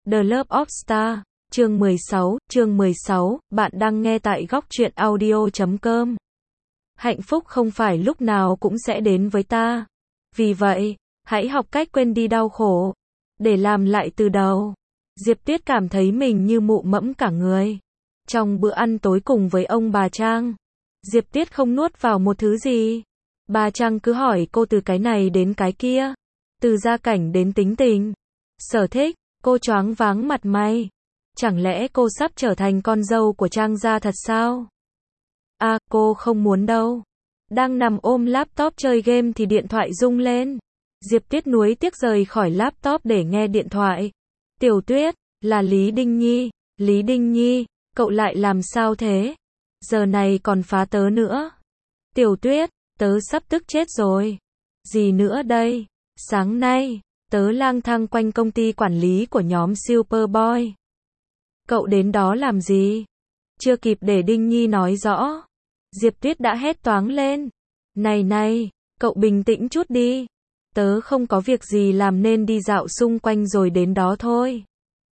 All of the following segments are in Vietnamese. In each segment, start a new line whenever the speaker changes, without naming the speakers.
The Love of Star, chương 16, bạn đang nghe tại góc truyện audio.com. Hạnh phúc không phải lúc nào cũng sẽ đến với ta. Vì vậy, hãy học cách quên đi đau khổ, để làm lại từ đầu. Diệp Tuyết cảm thấy mình như mụ mẫm cả người. Trong bữa ăn tối cùng với ông bà Trang, Diệp Tuyết không nuốt vào một thứ gì. Bà Trang cứ hỏi cô từ cái này đến cái kia, từ gia cảnh đến tính tình, sở thích. Cô choáng váng mặt mày. Chẳng lẽ cô sắp trở thành con dâu của Trang gia thật sao? À, cô không muốn đâu. Đang nằm ôm laptop chơi game thì điện thoại rung lên. Diệp Tuyết nuối tiếc rời khỏi laptop để nghe điện thoại. Tiểu Tuyết, là Lý Đinh Nhi. Lý Đinh Nhi, cậu lại làm sao thế? Giờ này còn phá tớ nữa. Tiểu Tuyết, tớ sắp tức chết rồi. Gì nữa đây? Sáng nay, tớ lang thang quanh công ty quản lý của nhóm Superboy. Cậu đến đó làm gì? Chưa kịp để Đinh Nhi nói rõ, Diệp Tuyết đã hét toáng lên. Này, cậu bình tĩnh chút đi. Tớ không có việc gì làm nên đi dạo xung quanh rồi đến đó thôi.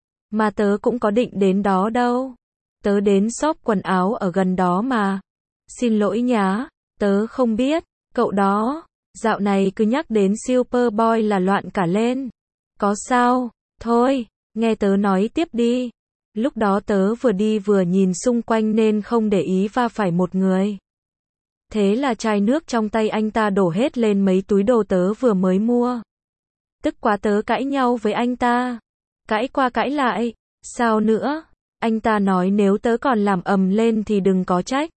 Mà tớ cũng có định đến đó đâu. Tớ đến shop quần áo ở gần đó mà. Xin lỗi nhá, tớ không biết. Cậu đó, dạo này cứ nhắc đến Superboy là loạn cả lên. Có sao? Thôi, nghe tớ nói tiếp đi. Lúc đó tớ vừa đi vừa nhìn xung quanh nên không để ý va phải một người. Thế là chai nước trong tay anh ta đổ hết lên mấy túi đồ tớ vừa mới mua. Tức quá tớ cãi nhau với anh ta. Cãi qua cãi lại. Sao nữa? Anh ta nói nếu tớ còn làm ầm lên thì đừng có trách.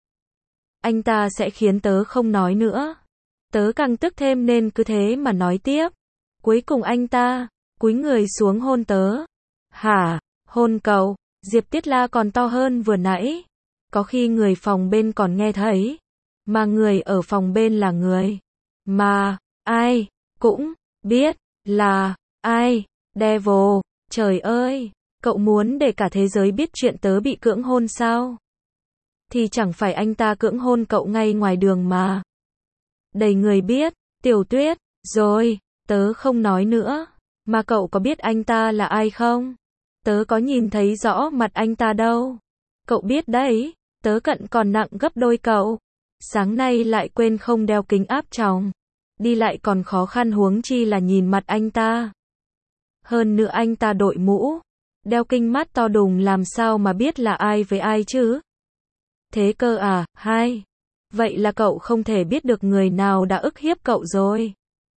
Anh ta sẽ khiến tớ không nói nữa. Tớ càng tức thêm nên cứ thế mà nói tiếp. Cuối cùng anh ta cúi người xuống hôn tớ. Hả? Hôn cậu? Diệp Tuyết la còn to hơn vừa nãy. Có khi người phòng bên còn nghe thấy. Mà người ở phòng bên là người mà ai cũng biết là ai. Devil, trời ơi, cậu muốn để cả thế giới biết chuyện tớ bị cưỡng hôn sao? Thì chẳng phải anh ta cưỡng hôn cậu ngay ngoài đường mà. Đầy người biết. Tiểu Tuyết, rồi, tớ không nói nữa. Mà cậu có biết anh ta là ai không? Tớ có nhìn thấy rõ mặt anh ta đâu. Cậu biết đấy, tớ cận còn nặng gấp đôi cậu. Sáng nay lại quên không đeo kính áp tròng. Đi lại còn khó khăn huống chi là nhìn mặt anh ta. Hơn nữa anh ta đội mũ, đeo kính mắt to đùng làm sao mà biết là ai với ai chứ? Thế cơ à? Hai. Vậy là cậu không thể biết được người nào đã ức hiếp cậu rồi.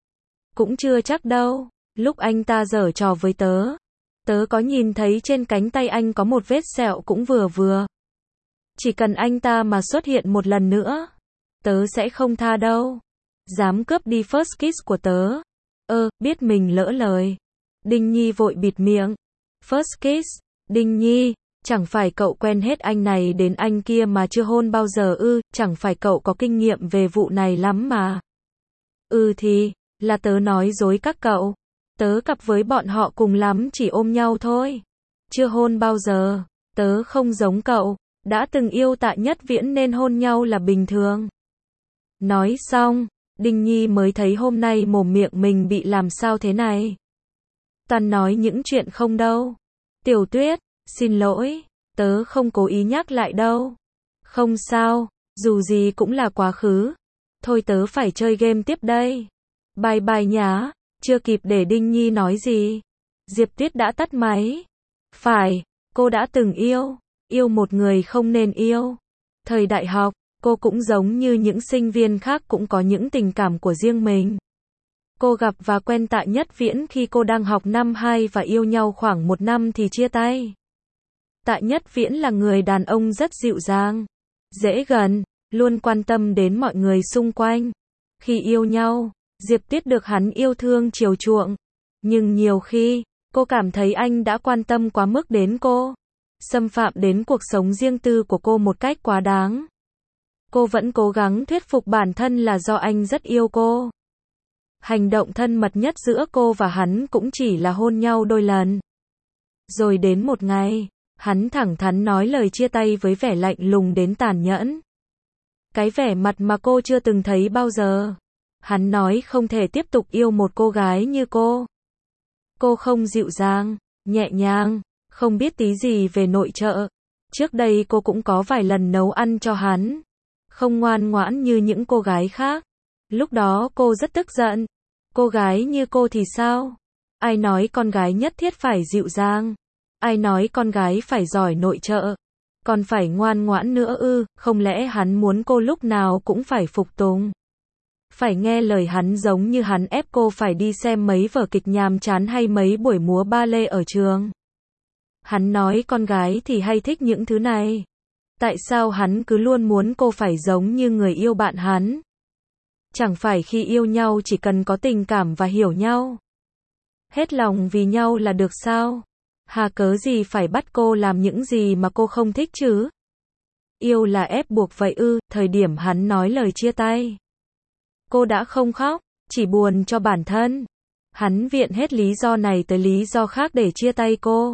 Cũng chưa chắc đâu. Lúc anh ta giở trò với tớ, tớ có nhìn thấy trên cánh tay anh có một vết sẹo cũng vừa. Chỉ cần anh ta mà xuất hiện một lần nữa, tớ sẽ không tha đâu. Dám cướp đi first kiss của tớ. Biết mình lỡ lời. Đinh Nhi vội bịt miệng. First kiss? Đinh Nhi, chẳng phải cậu quen hết anh này đến anh kia mà chưa hôn bao giờ ư? Chẳng phải cậu có kinh nghiệm về vụ này lắm mà. Thì, là tớ nói dối các cậu. Tớ cặp với bọn họ cùng lắm chỉ ôm nhau thôi. Chưa hôn bao giờ. Tớ không giống cậu. Đã từng yêu Tạ Nhất Viễn nên hôn nhau là bình thường. Nói xong, Đinh Nhi mới thấy hôm nay mồm miệng mình bị làm sao thế này. Toàn nói những chuyện không đâu. Tiểu Tuyết, xin lỗi, tớ không cố ý nhắc lại đâu. Không sao, dù gì cũng là quá khứ. Thôi tớ phải chơi game tiếp đây. Bye nhá. Chưa kịp để Đinh Nhi nói gì, Diệp Tuyết đã tắt máy. Phải, cô đã từng yêu một người không nên yêu. Thời đại học, cô cũng giống như những sinh viên khác cũng có những tình cảm của riêng mình. Cô gặp và quen Tạ Nhất Viễn khi cô đang học năm 2 và yêu nhau khoảng 1 năm thì chia tay. Tạ Nhất Viễn là người đàn ông rất dịu dàng, dễ gần, luôn quan tâm đến mọi người xung quanh. Khi yêu nhau, Diệp Tuyết được hắn yêu thương chiều chuộng. Nhưng nhiều khi, cô cảm thấy anh đã quan tâm quá mức đến cô. Xâm phạm đến cuộc sống riêng tư của cô một cách quá đáng. Cô vẫn cố gắng thuyết phục bản thân là do anh rất yêu cô. Hành động thân mật nhất giữa cô và hắn cũng chỉ là hôn nhau đôi lần. Rồi đến một ngày, hắn thẳng thắn nói lời chia tay với vẻ lạnh lùng đến tàn nhẫn. Cái vẻ mặt mà cô chưa từng thấy bao giờ. Hắn nói không thể tiếp tục yêu một cô gái như cô. Cô không dịu dàng, nhẹ nhàng, không biết tí gì về nội trợ. Trước đây cô cũng có vài lần nấu ăn cho hắn, không ngoan ngoãn như những cô gái khác. Lúc đó cô rất tức giận. Cô gái như cô thì sao? Ai nói con gái nhất thiết phải dịu dàng? Ai nói con gái phải giỏi nội trợ? Còn phải ngoan ngoãn nữa ư? Không lẽ hắn muốn cô lúc nào cũng phải phục tùng? Phải nghe lời hắn giống như hắn ép cô phải đi xem mấy vở kịch nhàm chán hay mấy buổi múa ba lê ở trường? Hắn nói con gái thì hay thích những thứ này. Tại sao hắn cứ luôn muốn cô phải giống như người yêu bạn hắn? Chẳng phải khi yêu nhau chỉ cần có tình cảm và hiểu nhau, hết lòng vì nhau là được sao? Hà cớ gì phải bắt cô làm những gì mà cô không thích chứ? Yêu là ép buộc vậy ư? Thời điểm hắn nói lời chia tay, cô đã không khóc, chỉ buồn cho bản thân. Hắn viện hết lý do này tới lý do khác để chia tay cô.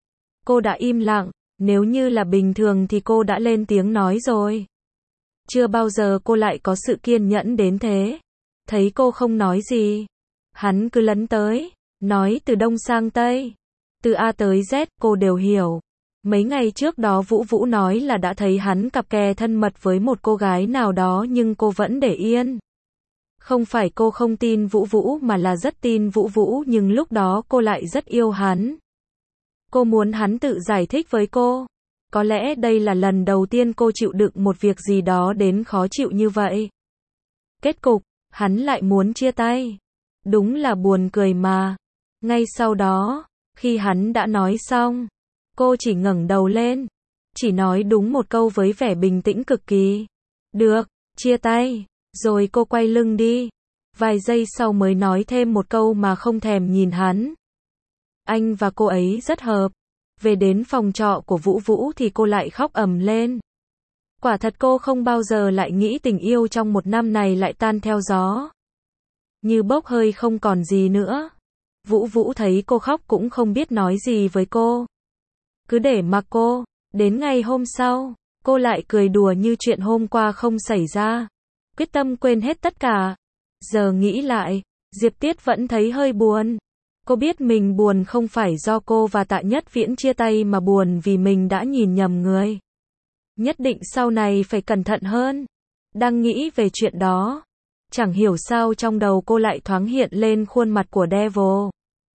Cô đã im lặng, nếu như là bình thường thì cô đã lên tiếng nói rồi. Chưa bao giờ cô lại có sự kiên nhẫn đến thế. Thấy cô không nói gì, hắn cứ lấn tới, nói từ đông sang tây, từ A tới Z, cô đều hiểu. Mấy ngày trước đó Vũ Vũ nói là đã thấy hắn cặp kè thân mật với một cô gái nào đó nhưng cô vẫn để yên. Không phải cô không tin Vũ Vũ mà là rất tin Vũ Vũ, nhưng lúc đó cô lại rất yêu hắn. Cô muốn hắn tự giải thích với cô. Có lẽ đây là lần đầu tiên cô chịu đựng một việc gì đó đến khó chịu như vậy. Kết cục, hắn lại muốn chia tay. Đúng là buồn cười mà. Ngay sau đó, khi hắn đã nói xong, cô chỉ ngẩng đầu lên, chỉ nói đúng một câu với vẻ bình tĩnh cực kỳ. Được, chia tay. Rồi cô quay lưng đi. Vài giây sau mới nói thêm một câu mà không thèm nhìn hắn. Anh và cô ấy rất hợp. Về đến phòng trọ của Vũ Vũ thì cô lại khóc ầm lên. Quả thật cô không bao giờ lại nghĩ tình yêu trong một năm này lại tan theo gió, như bốc hơi không còn gì nữa. Vũ Vũ thấy cô khóc cũng không biết nói gì với cô, cứ để mặc cô. Đến ngày hôm sau, cô lại cười đùa như chuyện hôm qua không xảy ra, quyết tâm quên hết tất cả. Giờ nghĩ lại, Diệp Tiết vẫn thấy hơi buồn. Cô biết mình buồn không phải do cô và Tạ Nhất Viễn chia tay mà buồn vì mình đã nhìn nhầm người. Nhất định sau này phải cẩn thận hơn. Đang nghĩ về chuyện đó, chẳng hiểu sao trong đầu cô lại thoáng hiện lên khuôn mặt của Devil.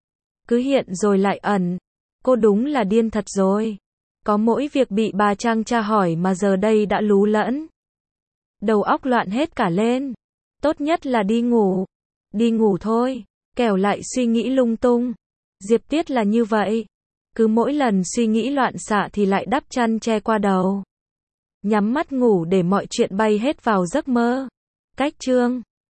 Cứ hiện rồi lại ẩn. Cô đúng là điên thật rồi. Có mỗi việc bị bà Trang tra hỏi mà giờ đây đã lú lẫn. Đầu óc loạn hết cả lên. Tốt nhất là đi ngủ. Đi ngủ thôi, kẻo lại suy nghĩ lung tung. Diệp Tiết là như vậy. Cứ mỗi lần suy nghĩ loạn xạ thì lại đắp chăn che qua đầu, nhắm mắt ngủ để mọi chuyện bay hết vào giấc mơ. Cách chương